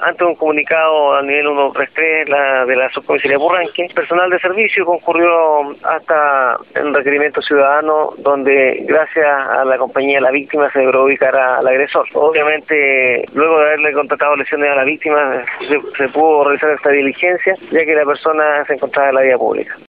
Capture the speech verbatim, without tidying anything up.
ante un comunicado al nivel ciento treinta y tres la, de la subcomisaría Purranque, personal de servicio concurrió hasta el requerimiento ciudadano, donde gracias a la compañía de la víctima se logró ubicar al agresor. Obviamente, luego de haberle contratado lesiones a la víctima, se, se pudo realizar esta diligencia, ya que la persona se encontraba en la vía pública.